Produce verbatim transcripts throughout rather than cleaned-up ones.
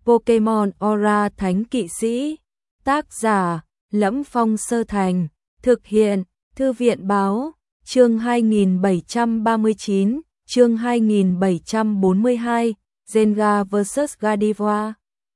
Pokemon Aura Thánh Kỵ Sĩ. Tác giả: Lẫm Phong Sơ Thành. Thực hiện: Thư viện báo. Chương hai nghìn bảy trăm ba mươi chín, chương hai nghìn bảy trăm bốn mươi hai, Zenga versus Gardevoir.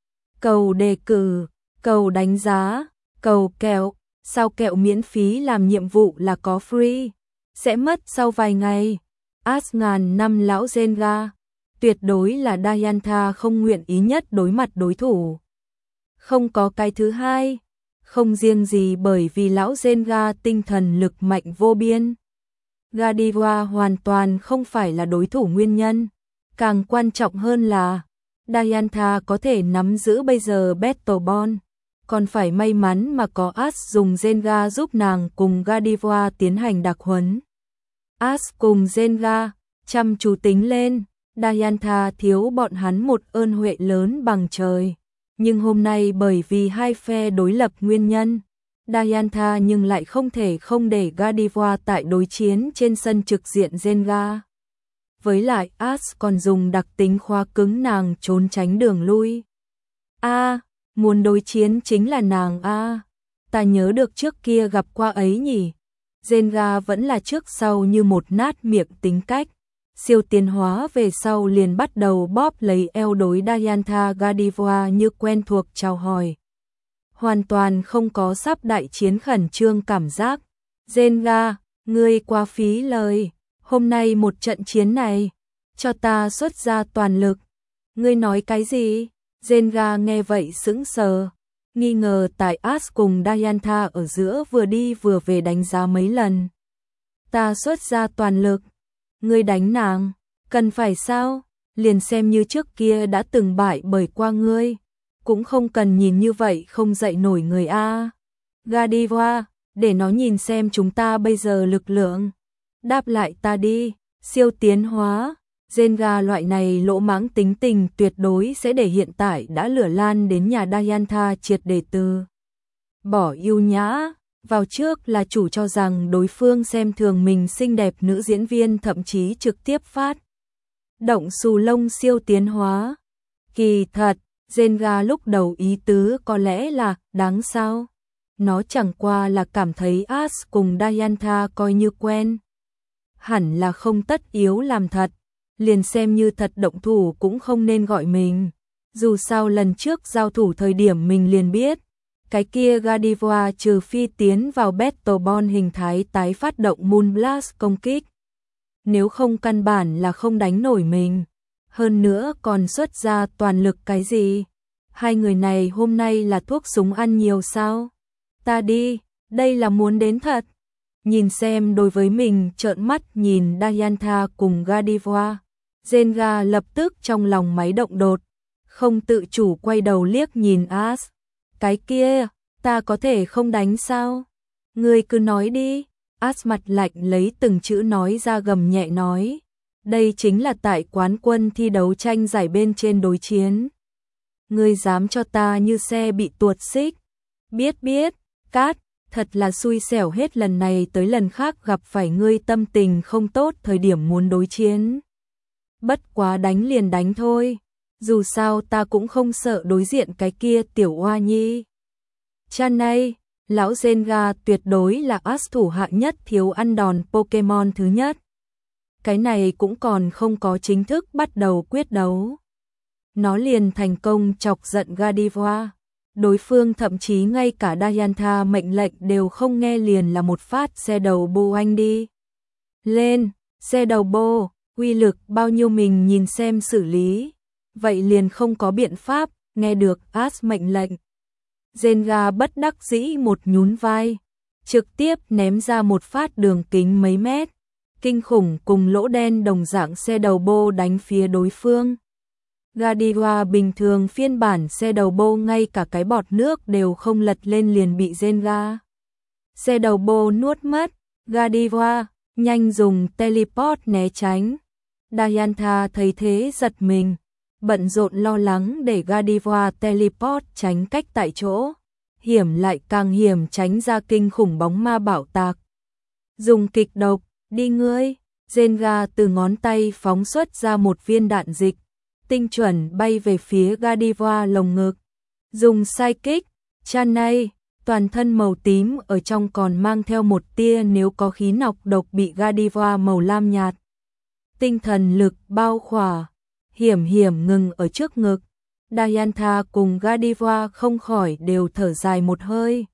Cầu đề cử, cầu đánh giá, cầu kẹo. Sao kẹo miễn phí làm nhiệm vụ là có free? Sẽ mất sau vài ngày. As ngàn năm lão Zenga. Tuyệt đối là Diantha không nguyện ý nhất đối mặt đối thủ. Không có cái thứ hai. Không riêng gì bởi vì lão Zenga tinh thần lực mạnh vô biên. Gardevoir hoàn toàn không phải là đối thủ nguyên nhân. Càng quan trọng hơn là Diantha có thể nắm giữ bây giờ Battle Bond. Còn phải may mắn mà có As dùng Zenga giúp nàng cùng Gardevoir tiến hành đặc huấn. As cùng Zenga chăm chú tính lên, Diantha thiếu bọn hắn một ơn huệ lớn bằng trời. Nhưng hôm nay bởi vì hai phe đối lập nguyên nhân, Diantha nhưng lại không thể không để Gardevoir tại đối chiến trên sân trực diện Zenga. Với lại As còn dùng đặc tính khóa cứng nàng trốn tránh đường lui. A, à, muốn đối chiến chính là nàng a. À, ta nhớ được trước kia gặp qua ấy nhỉ. Zenga vẫn là trước sau như một nát miệng tính cách. Siêu tiến hóa về sau liền bắt đầu bóp lấy eo đối Diantha Gardevoir như quen thuộc chào hỏi. Hoàn toàn không có sắp đại chiến khẩn trương cảm giác. Zenga, ngươi quá phí lời. Hôm nay một trận chiến này, cho ta xuất ra toàn lực. Ngươi nói cái gì? Zenga nghe vậy sững sờ. Nghi ngờ tại As cùng Diantha ở giữa vừa đi vừa về đánh giá mấy lần. Ta xuất ra toàn lực. Ngươi đánh nàng, cần phải sao? Liền xem như trước kia đã từng bại bởi qua ngươi. Cũng không cần nhìn như vậy không dậy nổi người a. Gardevoir, để nó nhìn xem chúng ta bây giờ lực lượng. Đáp lại ta đi, siêu tiến hóa. Zenga loại này lỗ mãng tính tình tuyệt đối sẽ để hiện tại đã lửa lan đến nhà Diantha triệt để từ bỏ yêu nhã. Vào trước là chủ cho rằng đối phương xem thường mình xinh đẹp nữ diễn viên, thậm chí trực tiếp phát động xù lông siêu tiến hóa. Kỳ thật, Zenga lúc đầu ý tứ có lẽ là đáng sao. Nó chẳng qua là cảm thấy As cùng Diantha coi như quen. Hẳn là không tất yếu làm thật. Liền xem như thật động thủ cũng không nên gọi mình. Dù sao lần trước giao thủ thời điểm mình liền biết. Cái kia Gardevoir trừ phi tiến vào Battle Bond hình thái tái phát động Moonblast công kích. Nếu không căn bản là không đánh nổi mình. Hơn nữa còn xuất ra toàn lực cái gì. Hai người này hôm nay là thuốc súng ăn nhiều sao? Ta đi, đây là muốn đến thật. Nhìn xem đối với mình trợn mắt nhìn Diantha cùng Gardevoir. Zenga lập tức trong lòng máy động đột. Không tự chủ quay đầu liếc nhìn As. Cái kia, ta có thể không đánh sao? Ngươi cứ nói đi. As mặt lạnh lấy từng chữ nói ra gầm nhẹ nói. Đây chính là tại quán quân thi đấu tranh giải bên trên đối chiến. Ngươi dám cho ta như xe bị tuột xích. Biết biết, cát, thật là xui xẻo hết lần này tới lần khác gặp phải ngươi tâm tình không tốt thời điểm muốn đối chiến. Bất quá đánh liền đánh thôi. Dù sao ta cũng không sợ đối diện cái kia tiểu oa nhi. Chan này, lão Zenga tuyệt đối là As thủ hạ nhất thiếu ăn đòn Pokemon thứ nhất. Cái này cũng còn không có chính thức bắt đầu quyết đấu. Nó liền thành công chọc giận Gardevoir. Đối phương thậm chí ngay cả Diantha mệnh lệnh đều không nghe, liền là một phát xe đầu bô anh đi. Lên, xe đầu bô, uy lực bao nhiêu mình nhìn xem xử lý. Vậy liền không có biện pháp, nghe được As mệnh lệnh. Zenga bất đắc dĩ một nhún vai, trực tiếp ném ra một phát đường kính mấy mét. Kinh khủng cùng lỗ đen đồng dạng xe đầu bô đánh phía đối phương. Gardevoir bình thường phiên bản xe đầu bô ngay cả cái bọt nước đều không lật lên liền bị Zenga xe đầu bô nuốt mất. Gardevoir nhanh dùng teleport né tránh. Diantha thấy thế giật mình, bận rộn lo lắng để Gardevoir teleport tránh cách tại chỗ. Hiểm lại càng hiểm, tránh ra kinh khủng bóng ma bảo tạc. Dùng kịch độc, đi ngươi. Zenga từ ngón tay phóng xuất ra một viên đạn dịch. tinh chuẩn bay về phía Gardevoir lồng ngực. Dùng sai kích, Chanay, toàn thân màu tím ở trong còn mang theo một tia nếu có khí nọc độc bị Gardevoir màu lam nhạt. Tinh thần lực bao khỏa, hiểm hiểm ngừng ở trước ngực. Diantha cùng Gardevoir không khỏi đều thở dài một hơi.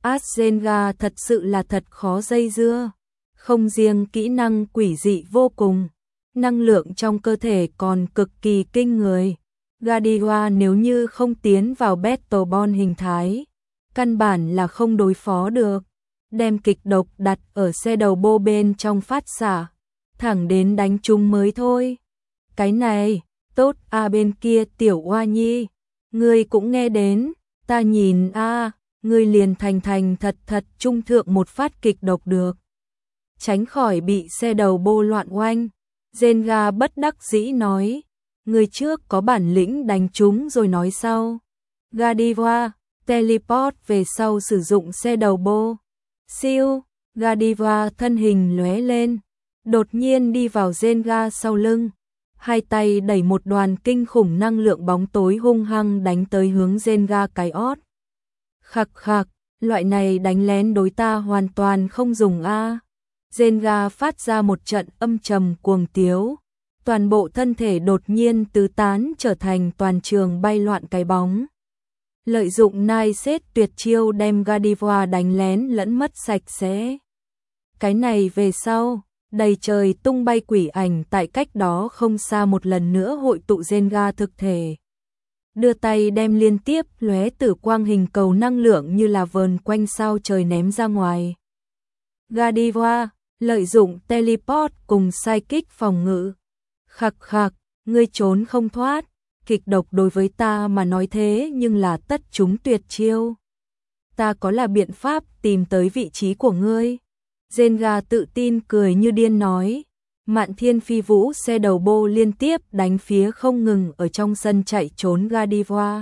Azenga thật sự là thật khó dây dưa. Không riêng kỹ năng quỷ dị vô cùng, năng lượng trong cơ thể còn cực kỳ kinh người. Gardevoir nếu như không tiến vào Battle Ball hình thái, căn bản là không đối phó được. Đem kịch độc đặt ở xe đầu bô bên trong phát xạ, thẳng đến đánh chúng mới thôi. Cái này, tốt à, bên kia tiểu oa nhi, ngươi cũng nghe đến, ta nhìn a, à, ngươi liền thành thành thật thật trung thượng một phát kịch độc được. Tránh khỏi bị xe đầu bô loạn oanh, Zenga bất đắc dĩ nói, ngươi trước có bản lĩnh đánh chúng rồi nói sau. Gardevoir, teleport về sau sử dụng xe đầu bô. Siêu, Gardevoir thân hình lóe lên, đột nhiên đi vào Zenga sau lưng. Hai tay đẩy một đoàn kinh khủng năng lượng bóng tối hung hăng đánh tới hướng Zenga cái ót. Khặc khặc, loại này đánh lén đối ta hoàn toàn không dùng a. Zenga phát ra một trận âm trầm cuồng tiếu, toàn bộ thân thể đột nhiên tứ tán trở thành toàn trường bay loạn cái bóng. Lợi dụng nai xét tuyệt chiêu đem Gardevoir đánh lén lẫn mất sạch sẽ. Cái này về sau, đầy trời tung bay quỷ ảnh tại cách đó không xa một lần nữa hội tụ Zenga thực thể. Đưa tay đem liên tiếp lóe tử quang hình cầu năng lượng như là vờn quanh sao trời ném ra ngoài. Gardevoir, lợi dụng teleport cùng psychic phòng ngự. Khặc khặc, ngươi trốn không thoát, kịch độc đối với ta mà nói thế nhưng là tất chúng tuyệt chiêu. Ta có là biện pháp tìm tới vị trí của ngươi. Zenga tự tin cười như điên nói. Mạn thiên phi vũ xe đầu bô liên tiếp đánh phía không ngừng ở trong sân chạy trốn Gardevoir.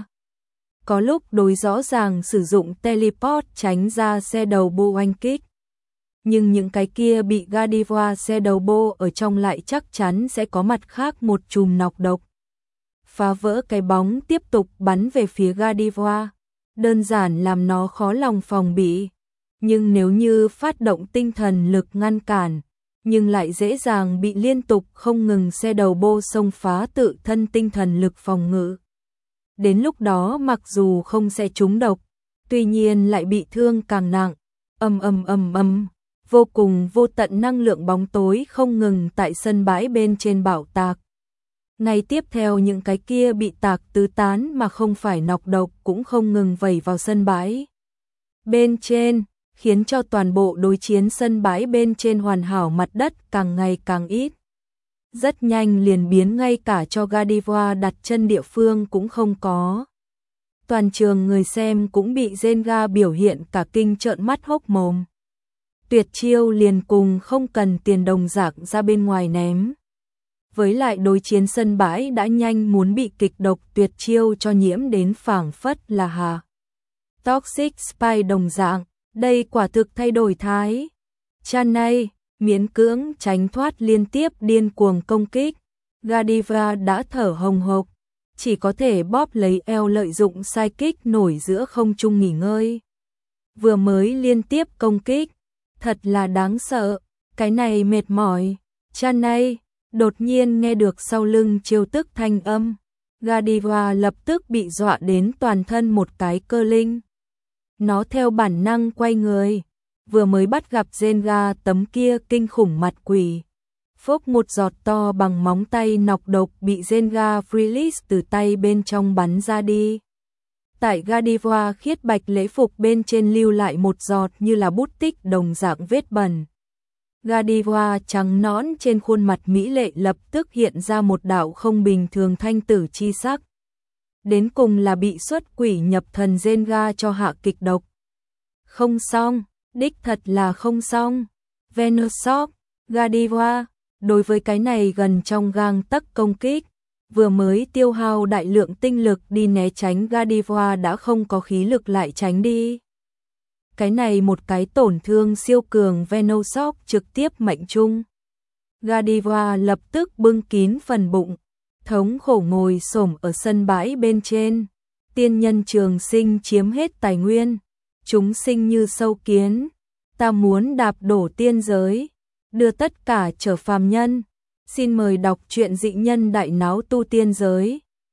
Có lúc đối rõ ràng sử dụng teleport tránh ra xe đầu bô oanh kích. Nhưng những cái kia bị Gardevoir xe đầu bô ở trong lại chắc chắn sẽ có mặt khác một chùm nọc độc. Phá vỡ cái bóng tiếp tục bắn về phía Gardevoir, đơn giản làm nó khó lòng phòng bị. Nhưng nếu như phát động tinh thần lực ngăn cản, nhưng lại dễ dàng bị liên tục không ngừng xe đầu bô xông phá tự thân tinh thần lực phòng ngự. Đến lúc đó mặc dù không sẽ trúng độc, tuy nhiên lại bị thương càng nặng. Ầm ầm ầm ầm, vô cùng vô tận năng lượng bóng tối không ngừng tại sân bãi bên trên bạo tạc. Ngay tiếp theo những cái kia bị tạc tứ tán mà không phải nọc độc cũng không ngừng vẩy vào sân bãi bên trên, khiến cho toàn bộ đối chiến sân bãi bên trên hoàn hảo mặt đất càng ngày càng ít. Rất nhanh liền biến ngay cả cho Gardevoir đặt chân địa phương cũng không có. Toàn trường người xem cũng bị Zenga biểu hiện cả kinh trợn mắt hốc mồm. Tuyệt chiêu liền cùng không cần tiền đồng dạng ra bên ngoài ném. Với lại đối chiến sân bãi đã nhanh muốn bị kịch độc tuyệt chiêu cho nhiễm đến phảng phất là hà. Toxic Spy đồng dạng, đây quả thực thay đổi thái. Chanay, miễn cưỡng tránh thoát liên tiếp điên cuồng công kích. Gardevoir đã thở hồng hộc, chỉ có thể bóp lấy eo lợi dụng sai kích nổi giữa không trung nghỉ ngơi. Vừa mới liên tiếp công kích, thật là đáng sợ, cái này mệt mỏi. Chanay đột nhiên nghe được sau lưng chiêu tức thanh âm, Gardevoir lập tức bị dọa đến toàn thân một cái cơ linh. Nó theo bản năng quay người, vừa mới bắt gặp Zenga tấm kia kinh khủng mặt quỷ. Phốc một giọt to bằng móng tay nọc độc bị Zenga release từ tay bên trong bắn ra đi. Tại Gardevoir khiết bạch lễ phục bên trên lưu lại một giọt như là bút tích đồng dạng vết bẩn. Gardevoir trắng nõn trên khuôn mặt mỹ lệ lập tức hiện ra một đạo không bình thường thanh tử chi sắc. Đến cùng là bị xuất quỷ nhập thần Zenga cho hạ kịch độc. Không xong, đích thật là không xong. Venoshock, Gardevoir, đối với cái này gần trong gang tấc công kích, vừa mới tiêu hao đại lượng tinh lực đi né tránh Gardevoir đã không có khí lực lại tránh đi. Cái này một cái tổn thương siêu cường Venoshock trực tiếp mệnh trung. Gardevoir lập tức bưng kín phần bụng, thống khổ ngồi xổm ở sân bãi bên trên. Tiên nhân trường sinh chiếm hết tài nguyên, chúng sinh như sâu kiến, ta muốn đạp đổ tiên giới, đưa tất cả trở phàm nhân. Xin mời đọc truyện Dị Nhân Đại Náo Tu Tiên Giới.